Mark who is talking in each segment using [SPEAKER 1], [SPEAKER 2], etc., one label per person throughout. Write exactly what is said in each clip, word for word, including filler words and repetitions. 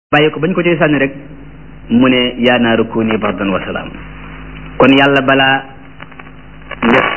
[SPEAKER 1] bàyyi ko bañ ko ci sànni rek mu ne yaa naaru kuuni bardan wa salaam. kon yàlla balaa def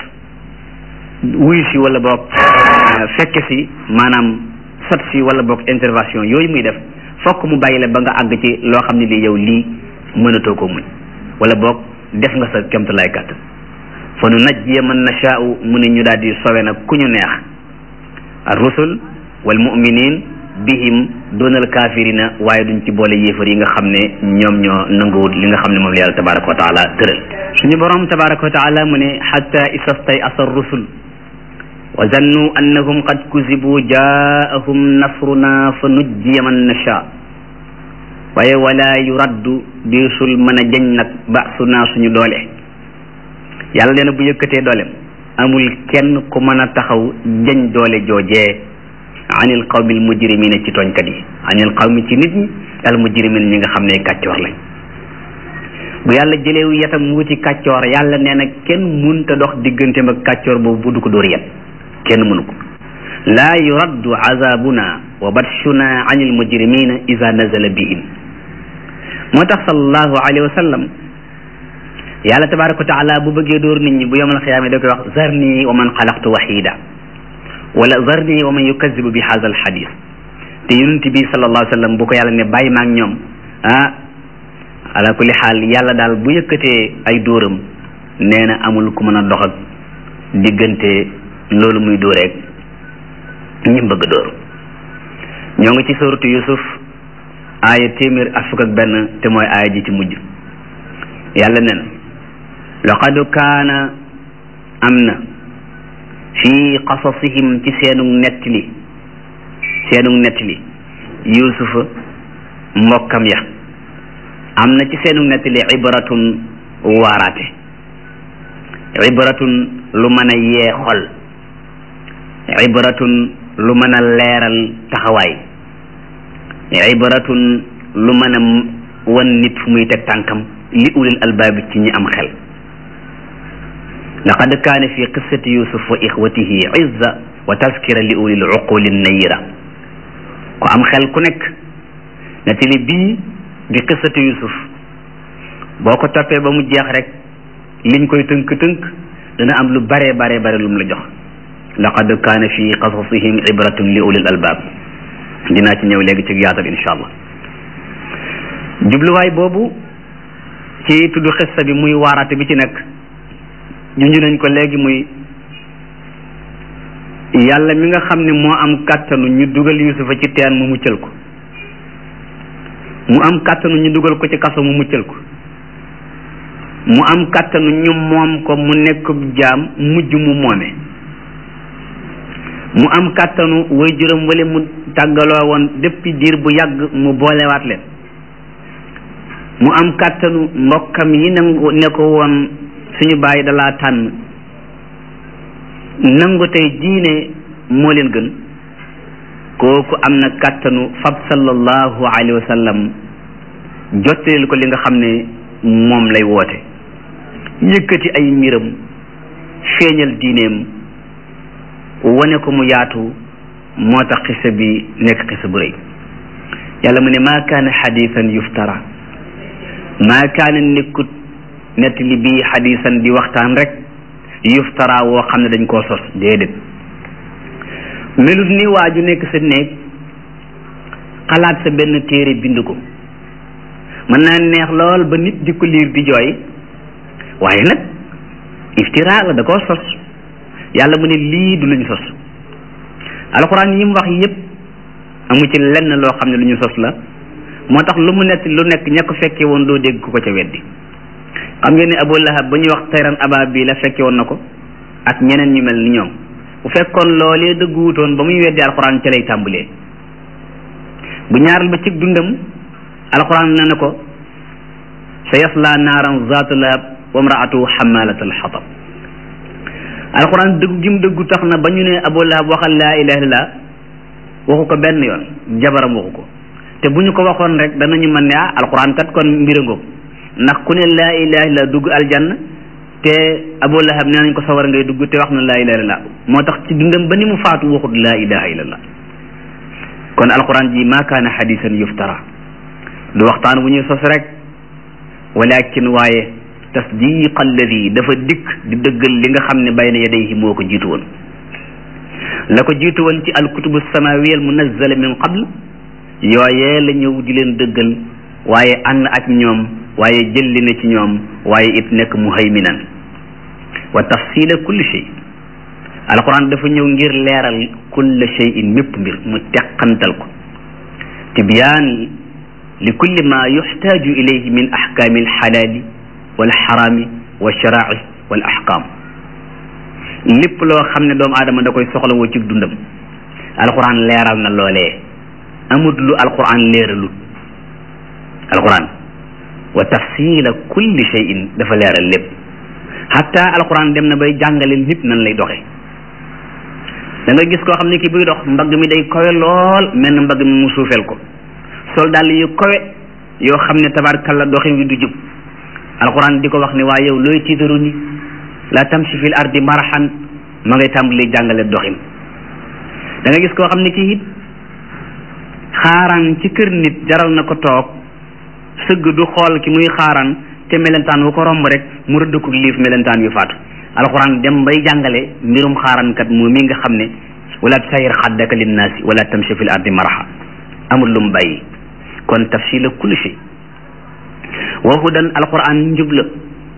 [SPEAKER 1] wuyu si wala boog fekke si maanaam sot si wala boog intervention yooyu muy def fokk mu bàyyi la ba nga àgg ci loo xam ne lii yow lii mënatoo ko muñ wala boog def nga sa kemtalaay kàttan fa nu najjiya man nashaa'u mu ne ñu daal di sowe nag ku ñu neex ar rusul wal mu'minin bihim doonal kaafirina waaye duñ ci boole yéefar yi nga xam ne ñoom ñoo nanguwul li nga xam ne moom la yàlla tabaraka wa taala tëral suñu borom tabaraka wa taala mu ne xatta istastay asa rusul wa zannu annahum qad kuzibu jaahum nasruna fa nujjiya man nasha waaye wala yuraddu diisul mën a jañ nag basuna suñu doole yàlla nee na bu yëkkatee dooleem amul kenn ku mën a taxaw jañ doole joojee anil qawmi al mujrimina ci tooñkat yi anil qawmi ci nit ñi al mujrimina ñi nga xam ne kàccoor lañ bu yàlla jëleewu yetam wuti kàccoor yàlla nee na kenn munta dox digganteem ak kàccoor boobu bu du ko dóor yet kenn mënu ko laa yuraddu azabuna wa batshuna anil mujrimina ida nazala bihim moo tax sallallahu alayhi wa sallam yàlla tabaraka wa taala bu bëggee dóor nit ñi bu yawmal xiyaama da koy wax zarni wa man xalaqtu wahida wala zarni wa man yukazibu bi hadha al hadith te yonent bi sallallahu alayhi wa sallam bu ko yàlla ne bàyyi maag ñoom ah ala kulli xaal yàlla daal bu yëkkatee ay dóoram nee na amul ku mën a dox ak diggante loolu muy dóoreeg ñi bëgg dóor ñoo ngi ci suuratu Yusuf aaya téeméer ak fukk ak benn te mooy aaya ji ci mujj yàlla nee na laqad kaana am na fii qasasihim ci seenug nettali seenug nettali yusufa mbokkam ya am na ci seenug nettali ibratun waaraate ibratun lu mën a yee xol ibratun lu mën a leeral taxawaay ibratun lu mën a wan nit fu muy teg tànkam li ulil albaabi ci ñi am xel laqad kaana fi qissati yusuf wa ixwatihi izza wa taskira li ulil uquli nayira ku am xel ku nekk nettali bii di qissati yusuf boo ko toppee ba mu jeex rek liñ koy tënk-tënk dana am lu bare bare bare lu mu la jox laqad kaana fi qasasihim ibratun li ulil albaab dinaa ci ñëw léegi ci yaatal insha allah jubluwaay boobu ci tudd xissa bi muy waaraate bi ci nekk junj nañ ko léegi muy yàlla mi nga xam ne moo am kàttanu ñu dugal yusufa ci teen mu muccal ko mu am kàttanu ñu dugal ko ci kaso mu muccal ko mu am kàttanu ñu moom ko mu nekk jaam mujj mu moome mu am kàttanu way juróom wala mu tàggaloo woon depuis diir bu yàgg mu boolewaat leen mu am kàttanu mbokkam yi nangu ne ko woon suñu bàyyi dalaa tànn nangu tey diine moo leen gën kooku am na kàttanu fab sallallahu alayhi wa sallam jottaleel ko li nga xam ne moom lay woote yëkkati ay mbiram feeñal diineem wane ko mu yaatu moo tax xisa bi nekk xisa bu rëy yàlla mu ne maa kaana xadiisan yuftara maa kaana nekkut nettali bii xadiisan di waxtaan rek yuftara woo xam ne dañ koo sos déedéet melut ni waa ju nekk sa néeg xalaat sa benn téere bind ko mën naa neex lool ba nit di ko liir di jooy waaye nag iftira la da koo sos yàlla mu ne lii du luñ sos alxuraan yi mu wax yépp amu ci lenn loo xam ne lu ñu sos la moo tax lu mu nett lu nekk ña ko fekkee woon doo dégg ku ko ca weddi xam ngeen ne Abu Lahab ba ñuy wax tayran ababil la fekke woon na ko ak ñeneen ñu mel ni ñoom bu fekkoon loolee dëggu wutoon ba muy weddi alxuraan ca lay tàmbalee bu ñaaral ba ci dundam alxuraan na ne ko sa yasla naaran zaatu lahab wa mraatu xamalat alxatab alxuraan dëggu gi mu dëggu tax na ba ñu ne Abu Lahab waxal laa ilaha illallah waxu ko benn yoon jabaram waxu ko te bu ñu ko waxoon rek danañu mën ne ah alxuraan kat kon mbirangoo ndax ku ne laa ilaha illa dugg aljanna te Abu Lahab nee nañ ko sawar ngay dugg te wax na laa ilaha illa moo tax ci dundam ba ni mu faatu waxut laa ilaha illallah kon alquran ji ma kaana hadisan yuftara du waxtaan wu ñuy sos rek walakin waaye tasdiq alladi dafa dikk di dëggal li nga xam ne bayna yadayhi moo ko jiitu woon la ko jiitu woon ci alkutubu samawiya al munazzala min qabl yooyee la ñëw di leen dëggal waaye ànd ak ñoom waaye jëlli na ci ñoom waaye it nekk muhayminan wa tafsila kulli shay alquran dafa ñëw ngir leeral kulla shay'in mépp mbir mu teqantal ko tibyaan li kulli ma yuxtaaju ilayhi min ahkaami alxalaali walxaraami walsharaaci wal ahkaam lépp loo xam ne doomu aadama da koy soxla woo ci dundam alquran leeral na loolee amut lu alquran leeralut alquran wa tafsila kulli shay'in dafa leeral lépp hatta alquran dem na bay jàngale nit nan lay doxe da nga gis koo xam ne kii buy dox mbagg mi day kowe lool mel na mbagg mi mu suufeel ko sol dàll yu kowe yoo xam ne tabarkalla doxin wi du jub alquran di ko wax ne waa yow looy tiitaru ni la tamshi fil ardi marahan ma ngay tàmbali jàngale doxin da nga gis koo xam ne kii it xaaraan ci kër nit jaral na ko toog sëgg du xool ki muy xaaraan te melentaan wu ko romb rek mu rëdd ko liif melentaan yu faatu alquran dem bay jàngale mbirum xaaraankat moom mi nga xam ne wala tusayir xaddaka linnaasi wala tamshi fil ardi maraha amul lu mu bàyyi kon tafsila kulli shay wa hudan alquran njub la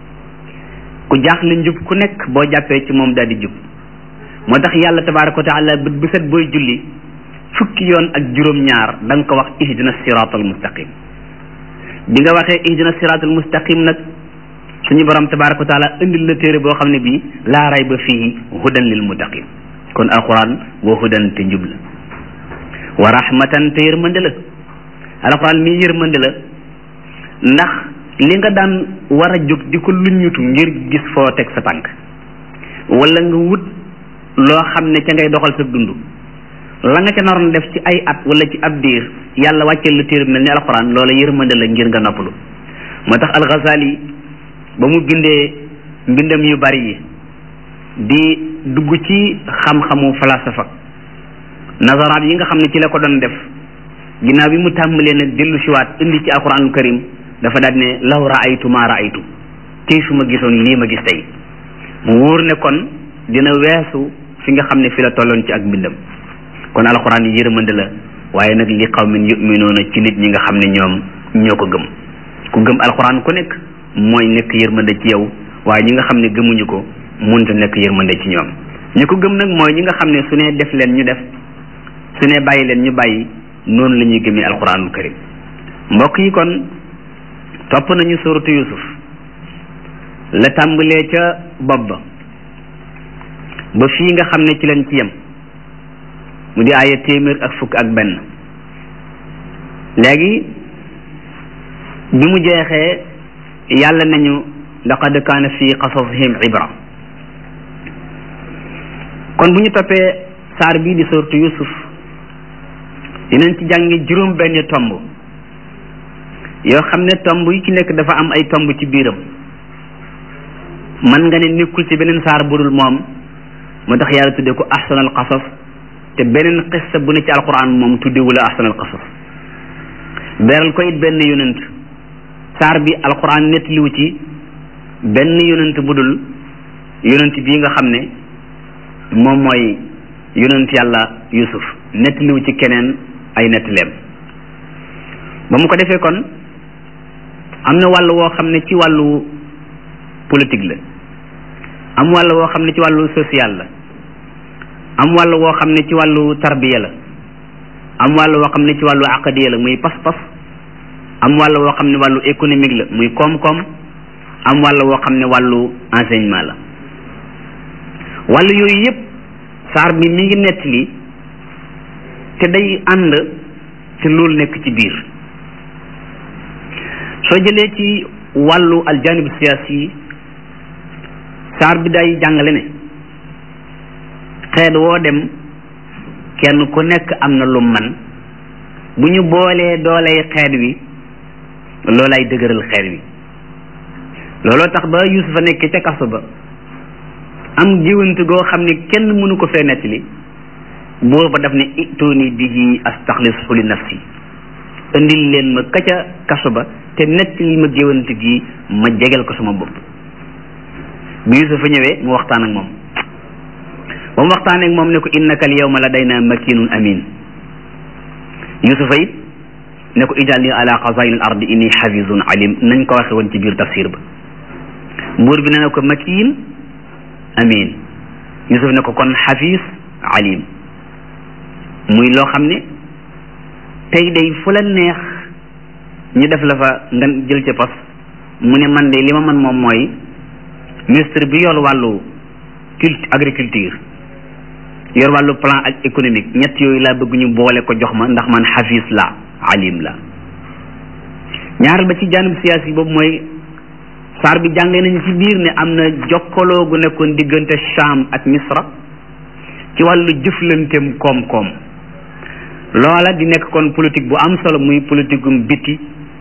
[SPEAKER 1] ku jaaxle njub ku nekk boo jàppee ci moom daal di jub moo tax yàlla tabaraka wa taala bët bu set booy julli fukki yoon ak juróom-ñaar da nga ko wax ihdina siraat al mustaqim bi nga waxee ihdina siraat al mustaqim nag suñu borom tabaraka wa taala indil la téere boo xam ne bii laa rayba fihi hudan lil muttaqin kon alquran wa hudan te njub la wa rahmatan te yërmande la alquran mi yërmande la ndax li nga daan war a jóg di ko luññutu ngir gis foo teg sa tànk wala nga wut loo xam ne ca ngay doxal sa dund la nga ca naroon def ci ay at wala ci ab diir yàlla wàcceel la téere mel ni alquran loola yërmande la ngir nga noppalu moo tax al-Ghazali ba mu bindee mbindam yu bari yi di dugg ci xam-xamu falasafa nazaraat yi nga xam ne ci la ko doon def ginnaaw bi mu tàmbalee nag dellu siwaat indi ci alquranul karim dafa daal ne law raaytu ma raaytu tey su ma gisoon lii ma gis tey mu wóor ne kon dina weesu fi nga xam ne fi la tolloon ci ak mbindam kon alquran yi yërmande la waaye nag li qawmin yuminuuna ci nit ñi nga xam ne ñoom ñoo ko gëm ku gëm alquran ku nekk mooy nekk yërmande ci yow waaye ñi nga xam ne gëmuñu ko munta nekk yërmande ci ñoom ñi ko gëm nag mooy ñi nga xam ne su ne def leen ñu def su ne bàyyi leen ñu bàyyi noonu la ñuy gëmee alquranul karim mbokk yi kon topp nañu suratu yusuf la tàmbalee ca bopp ba ba fii nga xam ne ci leen ci yem mu di aaya téeméer ak fukk ak benn léegi bi mu jeexee yàlla nañu laqad kaana fi qasasihim ibra kon bu ñu toppee saar bii di suratu yusuf dinañ ci jàngi juróom benn tomb yoo xam ne tomb yi ci nekk dafa am ay tomb ci biiram man nga ne nekkul ci beneen saar budul moom moo tax yàlla tudde ko ahsanal qasas te beneen qissa bu ne ci alquran moom tuddewula ahsanal qasas beral ko it benn yonent saar bi alquran nettaliwu ci benn yonent budul yonent bii nga xam ne moom mooy yonent yàlla yusuf nettaliwu ci keneen ay nettaleem ba mu ko defee kon am na wàll woo xam ne ci wàllu politique la am wàll woo xam ne ci wàllu social la am wàll woo xam ne ci wàllu tarbiya la am wàll woo xam ne ci wàllu aqadiya la muy pas-pas am wàll woo xam ne wàllu économique la muy koom-koom am wàll woo xam ne wàllu enseignement la wàll yooyu yëpp saar bi mi ngi nettali te day ànd te loolu nekk ci biir soo jëlee ci wàllu aljanib siyaasi saar bi day jàngale ne xeet woo dem kenn ku nekk am na lu man bu ñu boolee dooley xeet wi loolay dëgëral xeet wi looloo tax ba Yuusufa nekk ca kaso ba am géwant goo xam ne kenn mënu ko fee nettali buur ba daf ne ituuni bihi astaxlisu li nafsi indil leen ma ka ca kaso ba te nettali ma géwant gi ma jegel ko sama bopp. bi Yuusufa ñëwee mu waxtaan ak moom ba mu waxtaanee ak moom ne ko innaka al yawma ladayna makinun amin. Yuusufa it ne ko ij'alni ala xazaa'ini al ardi inni xafizun alim nañ ko waxe woon ci biir tafsir ba. buur bi ne ko makin amin. Yuusuf ne ko kon xafiz alim. muy loo xam ne tey day fu la neex ñu def la fa nga jël ca pos mu ne man de li ma man moom mooy ministre bi yor wàllu culture agriculture yor wàllu plan ak économique ñett yooyu laa bëgg ñu boole ko jox ma ndax man xafiis la alim la. ñaareel ba ci janib siyaasi boobu mooy saar bi jàngee nañu ci biir ne am na jokkaloo gu nekkoon diggante Sham ak Misra ci wàllu jëflanteem koom-koom. loola di nekk kon politique bu am solo muy politique gum biti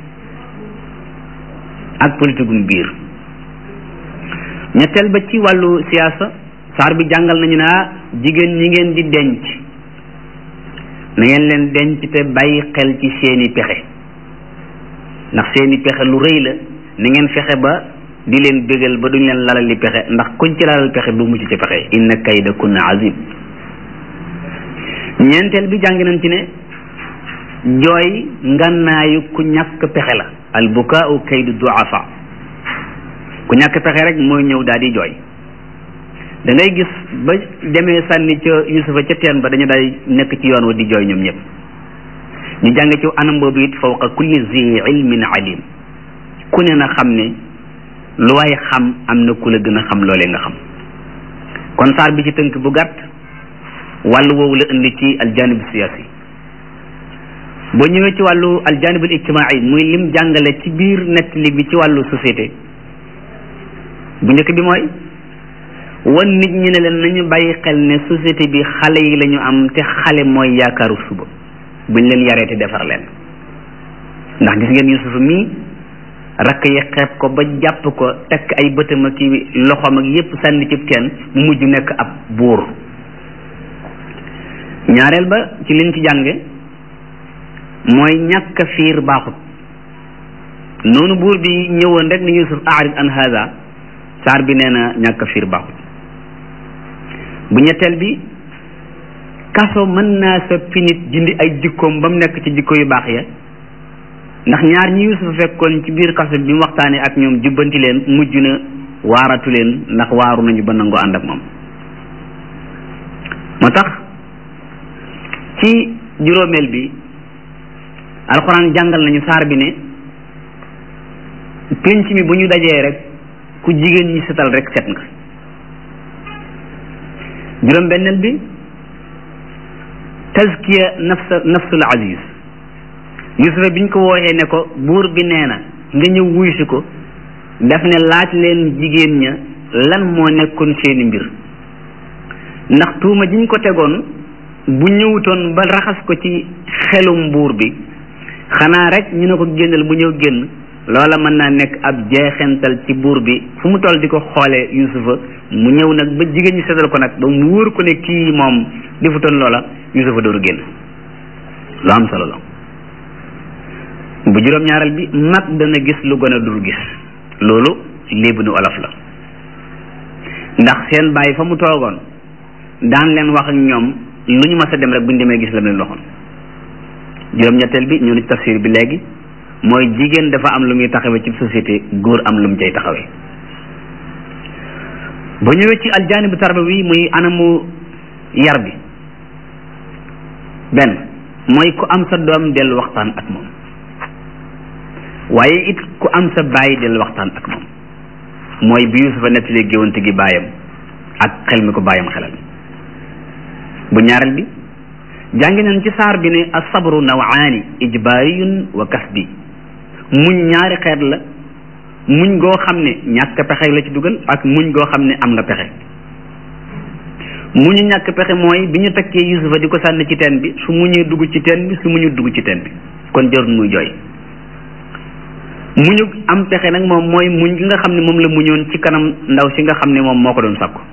[SPEAKER 1] ak politique gum biir. ñetteel ba ci wàllu siyaasa saar bi jàngal nañu naa jigéen ñi ngeen di denc na ngeen leen denc te bàyyi xel ci seeni pexe ndax seeni pexe lu rëy la na ngeen fexe ba di leen bégal ba duñ leen lalal li pexe ndax kuñ ci lalal pexe du mucc ci pexe inna kayda kunna azim. ñeenteel bi jàng nañ ci ne jooy ngannaayu ku ñàkk pexe la al bukaau kaydu duafa ku ñàkk pexe rek mooy ñëw daal di jooy. da ngay gis ba demee sànni ca Yuusufa ca teen ba dañu day nekk ci yoon wa di jooy ñoom ñëpp ñu jàng ci anam boobu it fawqa kulli zi ilmin alim ku ne na xam ne lu waay xam am na ku la gën a xam loolee nga xam. kon saar bi ci tënk bu gàtt wàllu woowu la indi ci aljanib siyaasi. boo ñëwee ci wàllu aljanib al ijtimaai muy lim jàngale ci biir nettali bi ci wàllu société bu njëkk bi mooy wan nit ñi ne leen nañu bàyyi xel ne société bi xale yi la ñu am te xale mooy yaakaaru suba buñ leen yaree te defar leen ndax gis ngeen Yuusuf mii rakk yi xeeb ko ba jàpp ko takk ay bëtam ak loxoom ak yépp sànni ci teen mu mujj nekk ab buur. ñaareel ba ci liñ ci jànge mooy ñàkk fiir baaxut noonu buur bi ñëwoon rek ni Yuusuf a'rid an hada saar bi nee na ñàkk fiir baaxut. bu ñetteel bi kaso mën naa soppi nit jindi ay jikkoom ba mu nekk ci jikko yu baax ya ndax ñaar ñi Yuusuf fekkoon ci biir kaso bi mu waxtaanee ak ñoom jubbanti leen mujj na waaratu leen ndax waaru nañu ba nangoo ànd ak moom. moo tax ci juróomeel bi alxuraan jàngal nañu saar bi ne pénc mi bu ñu dajee rek ku jigéen ñi setal rek set nga. juróom benneel bi tazkiya nafsa nafsul aziz Yuusufa biñ ko wooxee ne ko buur bi nee na nga ñëw wuy si ko daf ne laaj leen jigéen ña lan moo nekkoon seeni mbir ndax tuuma jiñ ko tegoon bu ñëwutoon ba raxas ko ci xelum buur bi xanaa rek ñu ne ko génnal mu ñëw génn loola mën naa nekk ab jeexental ci buur bi fu mu toll di ko xoolee Yuusufa mu ñëw nag ba jigéen ñi seetal ko nag ba mu wóor ko ne kii moom defutoon loola Yuusufa dooru génn lu am solo la. bu juróom-ñaareel bi mag dana gis lu gën a dul gis loolu léebu nu olof la ndax seen bàyyi fa mu toogoon daan leen wax ak ñoom lu ñu mas a dem rek bu ñu demee gis la leen waxoon. juróom-ñetteel bi ñëw na ci tafsir bi léegi mooy jigéen dafa am lu muy taxawee ci société góor am lu mu cay taxawee. ba ñëwee ci aljaanibu tarbawi muy anamu yar bi benn mooy ku am sa doom dellu waxtaan ak moom waaye it ku am sa baay dellu waxtaan ak moom mooy bi Yuusufa nettalee géwante gi baayam ak xel mi ko baayam xelal. bu ñaareel bi jàngi nañ ci saar bi ne as-sabru nawaani ijbaariyun wa kasbi muñ ñaari xeet la muñ goo xam ne ñàkk pexe la ci dugal ak muñ goo xam ne am nga pexe. muñu ñàkk pexe mooy bi ñu takkee Yuusufa di ko sànni ci teen bi su muñee dugg ci teen bi su muñu dugg ci teen bi kon jarul muy jooy. muñu am pexe nag moom mooy muñ gi nga xam ne moom la muñoon ci kanam ndaw si nga xam ne moom moo ko doon sakku.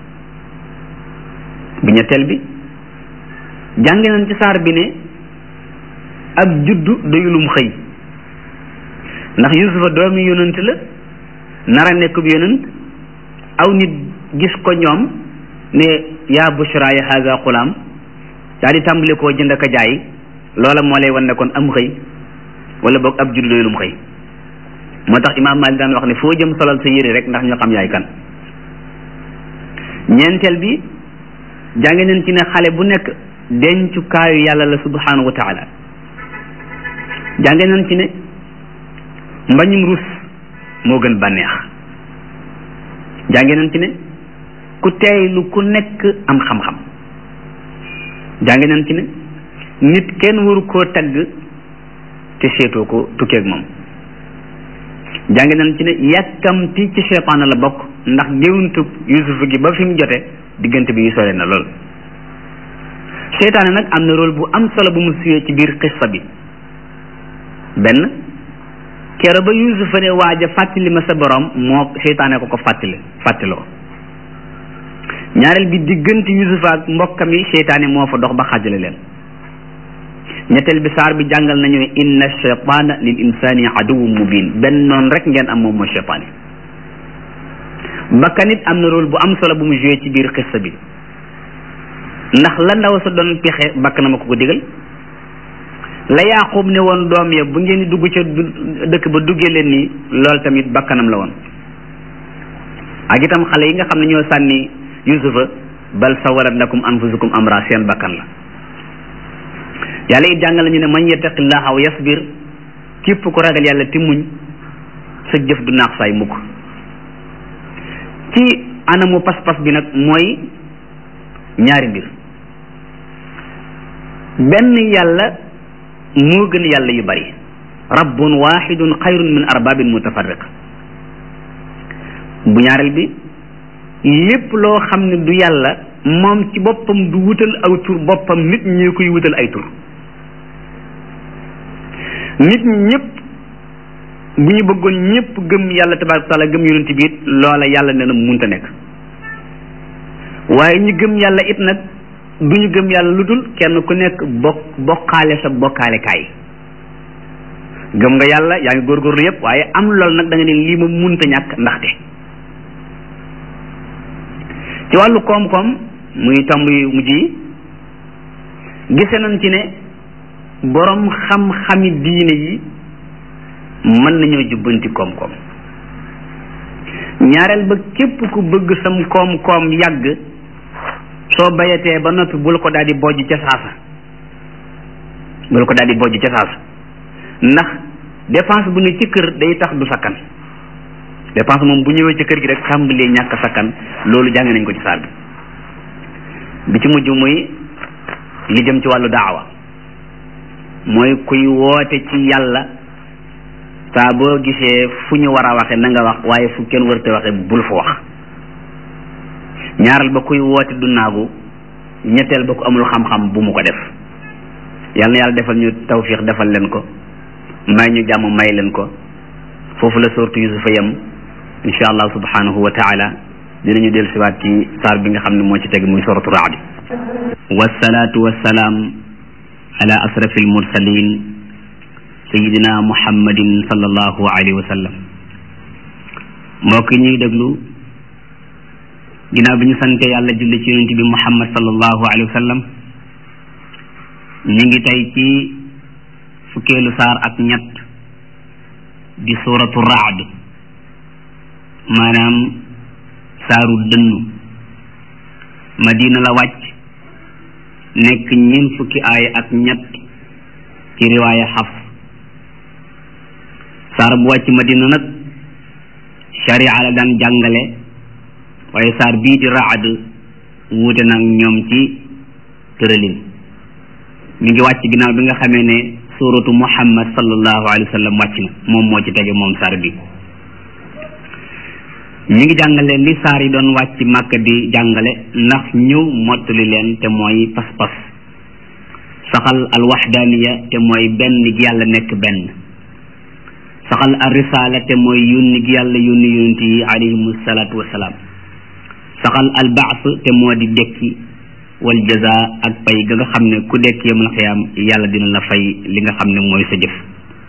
[SPEAKER 1] bu ñetteel bi jàng nañ ci saar bi ne ab juddu doyulum xëy ndax yusufa doomi yonent la nara nekkub yonent aw nit gis ko ñoom ne yaa bushra ya haza xulaam daa di tàmbali koo jënd ak a jaay loola moo lay wan ne kon am xëy wala boog ab juddu doyulum xëy moo tax imaam Maalik daan wax ne foo jëm solal sa yére rek ndax ñu xam yaay kan. ñeenteel bi jànge nañ ci ne xale bu nekk dencukaayu yàlla la subhanahu wa taala jànge nañ ci ne mbañum rus moo gën bànneex jànge nañ ci ne ku teeylu ku nekk am xam-xam jànge nañ ci ne nit kenn waru koo tagg te seetoo ko tukkeeg moom jànge nañ ci ne yàkkamti ci seytaane la bokk ndax géwuntub Yuusuf gi ba fi mu jote diggante bi yu sore na lool seytaane nag am na rôle bu am solo bu mu suyee ci biir xissa bi benn kero ba Yuusufa ne waaj a fàttali ma sa borom moo seytaane ko ko fàttali fàttaloo ñaareel bi diggante Yuusufa ak mbokkam yi seytaane moo fa dox ba xaajale leen ñetteel bi saar bi jàngal nañu ne inna cheytaana lil insani aduwwun mubin benn noonu rek ngeen am moom mooy cheytaan yi bakkan it am na rôle bu am solo bu mu joué ci biir xissa bi ndax la ndaw sa doon pexe bakk na ma ko ko digal la Yaaqub ne woon doom ya bu ngeen di dugg ca dëkk ba duggee leen nii loolu tamit bakkanam la woon ak itam xale yi nga xam ne ñoo sànni Yusufa bal sawalat lakum anfusukum amra seen bakkan la yàlla it jàngal nañu ne man yattaqillaha wa yasbir képp ku ragal yàlla ti muñ sa jëf du naax saay mukk ci anamu pas-pas bi nag mooy ñaari mbir benn yàlla moo gën yàlla yu bari rabbun wahidun xayrun min arbabin mutafarriq bu ñaareel bi lépp loo xam ne du yàlla moom ci boppam du wutal aw tur boppam nit ñi koy wutal ay tur nit ñi ñëpp bu ñu bëggoon ñëpp gëm yàlla tabaaraka wa taala gëm yonent bi it loola yàlla nee na munta nekk waaye ñu gëm yàlla it nag du ñu gëm yàlla lu dul kenn ku nekk bokk bokkaale sa bokkaale kaay gëm nga yàlla yaa ngi góorgóorlu yëpp waaye am lool nag da nga ne lii ma munta ñàkk ndaxte ci wàllu koom-koom muy tomb yu mujj yi gise nañ ci ne borom xam-xami diine yi mën nañoo jubbanti koom-koom ñaareel ba képp ku bëgg sam koom-koom yàgg soo bayatee ba noppi bul ko daal di bojj ca saasa bul ko daal di bojj ca saasa ndax dépense bu ne ci kër day tax du sakkan dépense moom bu ñëwee ci kër gi rek tàmbalee ñàkk sakkan loolu jàng nañ ko ci saar bi bi ci mujj muy li jëm ci wàllu daawa mooy kuy woote ci yàlla saa boo gisee fu ñu war a waxe na nga wax waaye fu kenn wërte waxe bul fa wax ñaaral ba kuy woote du naagu ñetteel ba ku amul xam-xam bu mu ko def yal na yàlla defal ñu tawfiix defal leen ko may ñu jàmm may leen ko foofu la sooratu Yusufa yem insha allah subhanahu wa taala dinañu del siwaat ci saar bi nga xam ne moo ci teg muy sooratu Ra'd wasalaatu wasalaam ala asrafil mursalin sayidina muhammadin sallallahu alayhi wa sallam mbokk ñuy déglu ginnaaw bi ñu sante yàlla julli ci yonent bi muhammad sallallahu alayhi wa sallam ñu ngi tey ci fukkeelu saar ak ñett di suratu Ra'd maanaam saaru dënnu madina la wàcc nekk ñeent fukki aaya ak ñett ci riwaaya Xafs saar bu wàcc madina nag sharia la daan jàngale waaye saar bii di Ra'd wuute nag ñoom ci tëralin mi ngi wàcc ginnaaw bi nga xamee ne suratu Muhammad sallallahu alayhi wa sallam wàcc na moom moo ci tege moom saar bi mi ngi jàngale li saar yi doon wàcc Màkka di jàngale ndax ñëw mottali leen te mooy pas-pas saxal al waxdaaniya te mooy benn gi yàlla nekk benn saxal al risaala te mooy yónni gi yàlla yónni yonent yi alayhimu salaatu wasalaam saxal al baas te moo di dekki wal jaza ak pay ga nga xam ne ku dekk yawmal xiyaam yàlla dina la fay li nga xam ne mooy sa jëf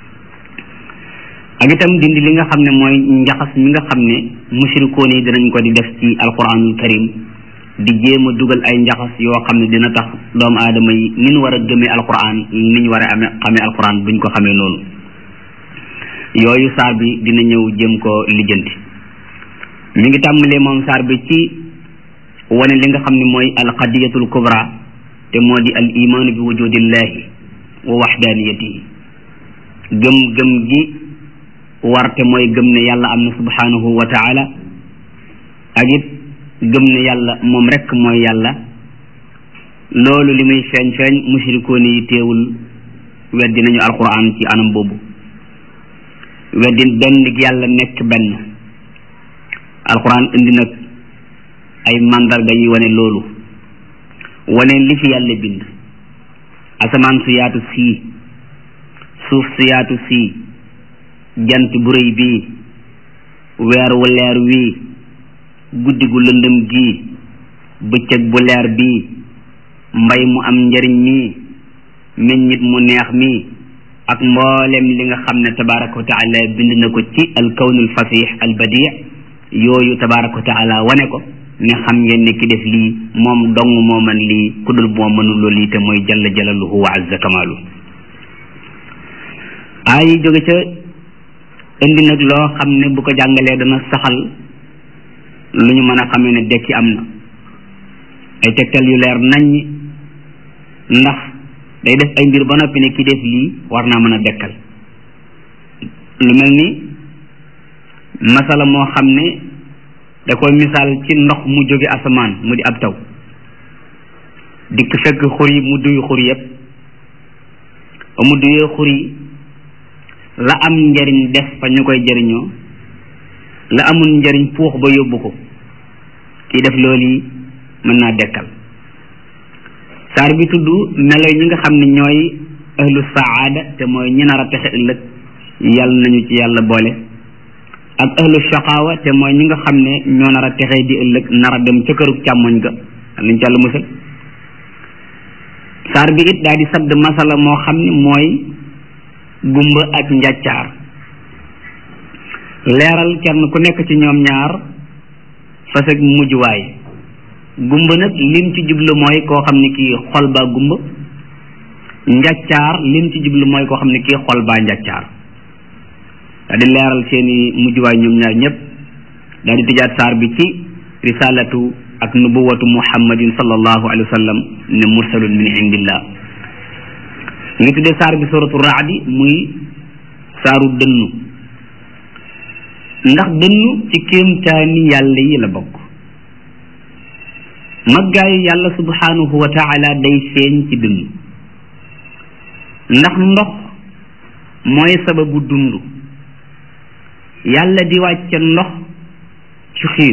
[SPEAKER 1] ak itam dindi li nga xam ne mooy njaxas mi nga xam ne mushrikoon yi dinañ ko di def ci alquranul karim di jéem a dugal ay njaxas yoo xam ne dina tax doomu aadama yi ni ñu war a gëmee alquran ni ñu war a amee xamee alquran buñ ko xamee noonu yooyu saar bi dina ñëw jëm ko lijjanti mi ngi tàmbalee moom saar bi ci wane li nga xam ne mooy alqadiyatul kubra te moo di al imaanu bi wujudillahi wa waxdaniyatihi gëm gëm gi warte mooy gëm ne yàlla am na subhanahu wa taala ak it gëm ne yàlla moom rekk mooy yàlla loolu li muy feeñ feeñ mushrikoon yi teewul weddi nañu alquran ci anam boobu weddi benn gi yàlla nekk benn alquran indi nag ay mandarga yi wane loolu wane li fi yàlla bind asamaan su yaatu sii suuf su yaatu sii jant bu rëy bii weer wu leer wii guddi gu lëndëm gii bëccëg bu leer bii mbay mu am njariñ mii meññit mu neex mii ak mboolem li nga xam ne tabaraka wa taala bind na ko ci al kawnul fasih al badi yooyu tabaraka wa taala wane ko ne xam ngeen ne ki def lii moom dong moo man lii ku dul moo mënul lii te mooy jalla jalaluhu wa azza kamalu ay jóge ca indi nag loo xam ne bu ko jàngalee dana saxal lu ñu mën a xamee ne dekki am na ay tegtal yu leer naññ ndax day def ay mbir ba noppi ne ki def lii war naa mën a dekkal lu mel ni masala moo xam ne da koy misaal ci ndox mu jóge asamaan mu di ab taw dikk fekk xur yi mu duy xur yépp ba mu duyee xur yi la am njariñ def fa ñu koy jariñoo la amul njariñ puux ba yóbbu ko kii def loolu yi mën naa dekkal saar bi tudd melo ñi nga xam ne ñooy ahlu saada te mooy ñi nar a texe ëllëg yàlla nañu ci yàlla boole ak ahlu shaqaawa te mooy ñi nga xam ne ñoo nar a texe di ëllëg nar a dem ca kërug càmmoñ ga lañ ci yàlla musal saar bi it daal di sadd masala moo xam ne mooy gumba ak njàccaar leeral kenn ku nekk ci ñoom ñaar fas ak mujjuwaay gumba nag lim ci jublu mooy koo xam ne kii xol baa gumba njàccaar lim ci jublu mooy koo xam ne kii xol baa njàccaar daal di leeral seeni mujjuwaay ñoom ñaar ñëpp daal di tëjaat saar bi ci risalatu ak nubuwatu muhammadin sallallahu alayhi wa sallam ne mursalun min indillah ngi tuddee saar bi suratu raadi muy saaru dënnu ndax dënnu ci kéemtaani yàlla yi la bokk maggaayu yàlla subhanahu wa taala day feeñ ci dënnu ndax ndox mooy sababu dund yàlla di wàcce ndox ci xiin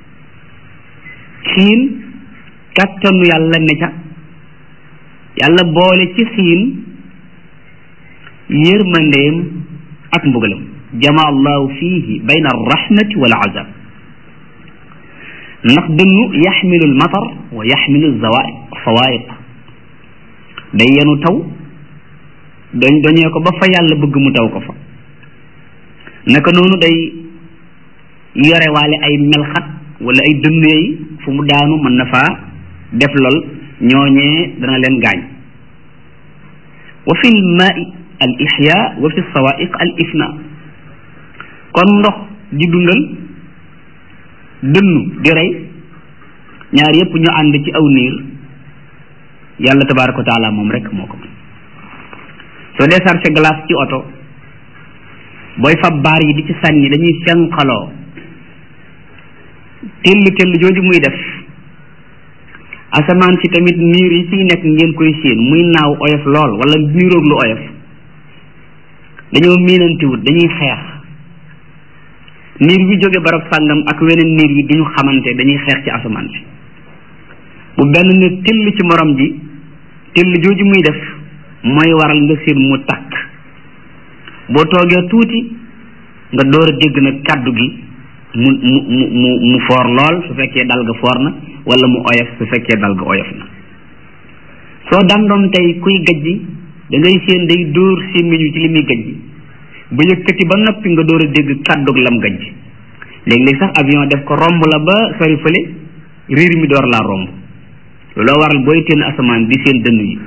[SPEAKER 1] xiin kattanu yàlla ne ca yàlla boole ci xiin yërmandeem ak mbugalam jama allahu fihi bayna arrahmati wal azab ndax dënnu yaxmilu almatar wa yaxmilu zawaiq sawaiq day yenu taw dañ doñee ko ba fa yàlla bëgg mu taw ko fa naka noonu day yore waale ay melxat wala ay dënneey fu mu daanu mën na faa def lool ñooñee dana leen gaañ wa fi lmaai al ihya wa fi sawaiq al ifna kon ndox di dundal dënnu di rey ñaar yépp ñu ànd ci aw niir yàlla tabaraka wa taala moom rek moo ko mën soo dee sarse glace ci oto booy fab baar yi di ci sànni dañuy fenqaloo tell tell jooju muy def asamaan si tamit niir yi ciy nekk ngeen koy séen muy naaw oyof lool wala niiroog lu oyof dañoo miinantiwut dañuy xeex niir bi jóge barab sàngam ak weneen niir yi diñu xamante dañuy xeex ci asamaan si bu benn ne tell ci morom ji tell jooju muy def mooy waral nga séen mu takk boo toogee tuuti nga door a dégg nag kàddu gi mu mu mu mu foor lool su fekkee dal ga foor na wala mu oyof su fekkee dal ga oyof na soo dandoon tey kuy gajji da ngay seen day dóor sémmiñu ci li muy gajji ba yëkkati ba noppi nga door a dégg kàddug lam gajj léeg-léeg sax avion def ko romb la ba sori fële riir mi door laa romb looloo waral booy teen asamaan di seen dënn yi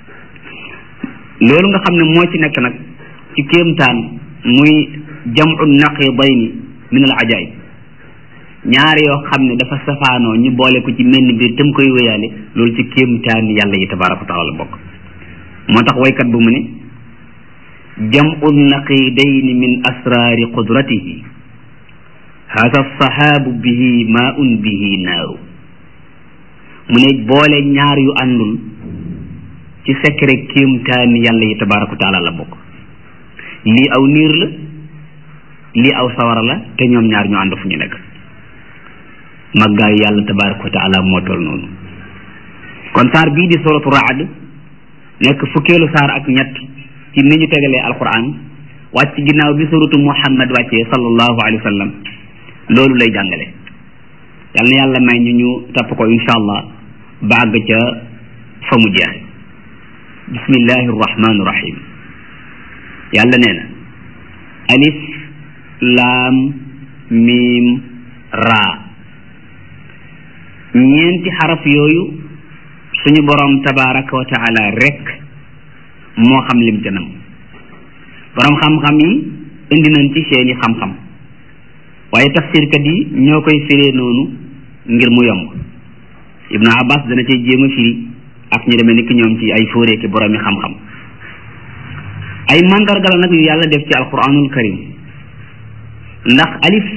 [SPEAKER 1] loolu nga xam ne moo ci nekk nag ci kéemtaan muy jam'u naqidayni min al ajaib ñaar yoo xam ne dafa safaanoo ñu boole ko ci menn biir tam koy wéyaale loolu ci kéemtaan yàlla yi tabaraka wa taala bokk moo tax waykat bu mu ne jam'u naqidayni min asraari qudratihi hada sahaabu bihi maa'un bihi naaru mu ne boole ñaar yu àndul ci secret kéemtaani yàlla yi tabaraka wa taala la bokk lii aw niir la lii aw sawara la te ñoom ñaar ñu ànd fu ñu nekk màggaayu yàlla tabaraka wa taala moo toll noonu kon saar bii di suratu raad nekk fukkeelu saar ak ñett ci ni ñu tegalee alquran wàcc ginnaaw bi suratu muhammad wàccee sallallahu alayhi wa sallam loolu lay jàngale yal na yàlla may ñu ñu topp ko insha allah ba àgg ca fa mu jeexe bismillahi arrahmani irrahim yàlla nee na alif laam miim raa ñeenti xaraf yooyu suñu borom tabaraka wa taala rek moo xam lim ca nam borom xam-xam yi indi nañ ci seeni xam-xam waaye tafsirkat yi ñoo koy firee noonu ngir mu yomb ibnu abbas dana cay jéem a firi ak ñu demee ni ki ñoom ci ay fóoree ki boroomi xam-xam ay mandarga la nag yu yàlla def ci alquranul karim ndax alif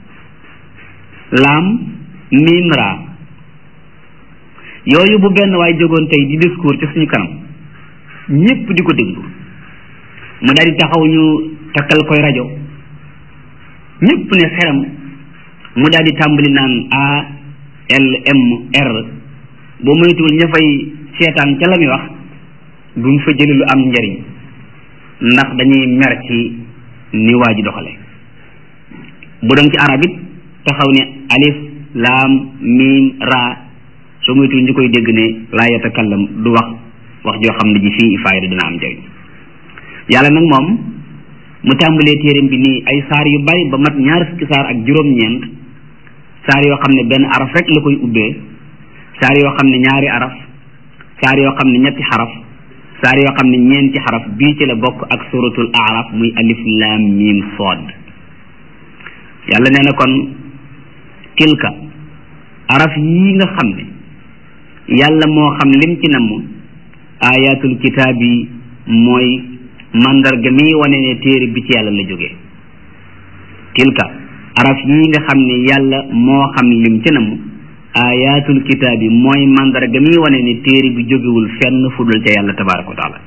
[SPEAKER 1] laam miim raa yooyu bu benn waay jógoon tey di discours ci suñu kanam ñépp di ko déglu mu daal di taxaw ñu takkal koy rajo ñépp ne xeram mu daal di tàmbali naan A L M R boo moytuwul ña fay seetaan ca la muy wax duñ fa jëli lu am njariñ ndax dañuy mer ci ni waa ji doxale bu doon ci arab it taxaw ne alif laam miim raa soo moytuwul ñu koy dégg ne laa yatakallam du wax wax joo xam ne ji fii faayda dina am njariñ yàlla nag moom mu tàmbalee téeram bi nii ay saar yu bari ba mat ñaar fukki saar ak juróom-ñeent saar yoo xam ne benn araf rek la koy ubbee saar yoo xam ne ñaari araf saar yoo xam ne ñetti xaraf saar yoo xam ne ñeenti xaraf bii ci la bokk ak suratul araf muy alif lam mim sood yàlla nee na kon tilka araf yii nga xam ne yàlla moo xam lim ci namm ayatul kitaab yi mooy mandarga mi wane ne téere bi ci yàlla la jógee tilka araf yii nga xam ne yàlla moo xam lim ci namm ayatul kitaab yi mooy mandarga mi wane ne téere bi jógewul fenn fudul ca yàlla tabaraka wa taala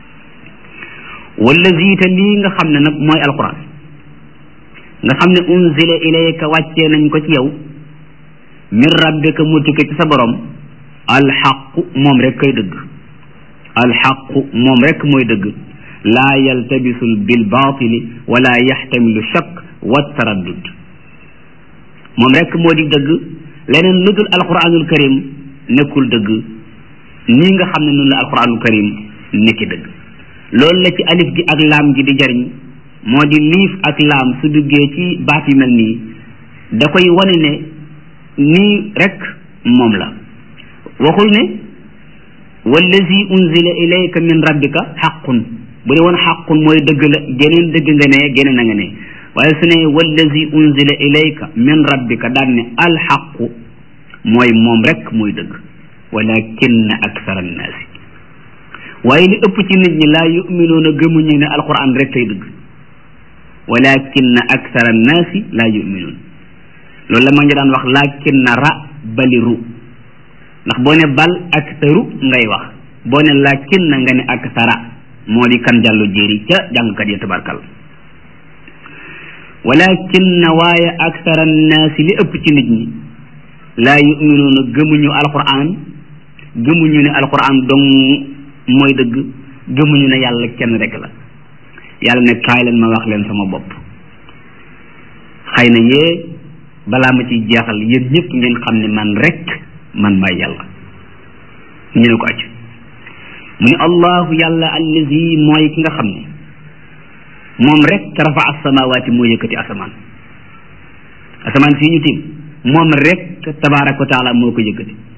[SPEAKER 1] wallazi te lii nga xam ne nag mooy alquran nga xam ne unzila ilayka wàccee nañ ko ci yow min rabbika mu tukke ci sa borom alxaqu moom rek kay dëgg alxaqu moom rek mooy dëgg laa yaltabisul bil baatili wala yaxtamilu shakk wa taraddud moom rek moo di dëgg leneen lu dul alquranul karim nekkul dëgg nii nga xam ne noonu la alquranul karim nekki dëgg loolu la ci alif gi ak laam gi di jariñ moo di liif ak laam su duggee ci baat yu mel nii da koy wane ne nii rek moom la waxul ne wallazi unzila ilayka min rabbika xaqun bu dee woon xaqun mooy dëgg la geneen dëgg nga ne geneen na nga ne waaye su ne wallazi unzila ilayka min rabbika daan ne alxaqu mooy moom rek mooy dëgg walakinna aksara annaasi waaye li ëpp ci nit ñi laa yuminuuna gëmuñu ne alquran rek kay dëgg walakinna aksara annaasi laa yuminuun loolu la ma ngi daan wax lakinna ra baliru ndax boo ne bal ak taru ngay wax boo ne lakinna nga ne aksara moo di kan jàllu jéeri ca jàngkat ya tabarkal walakinna waaye aksara annaasi li ëpp ci nit ñi laa yuminuuna gëmuñu alquran gëmuñu ne alquran dong mooy dëgg gëmuñu ne yàlla kenn rek la yàlla ne kaay leen ma wax leen sama bopp xëy na yee balaa ma ciy jeexal yéen ñëpp ngeen xam ne man rek man maay yàlla ñu ne ko acc mu ne allahu yàlla allazi mooy ki nga xam ne moom rek rafa as-samawati moo yëkkati asamaan asamaan fii ñu tiim moom rek tabaraka wa taala moo ko yëkkati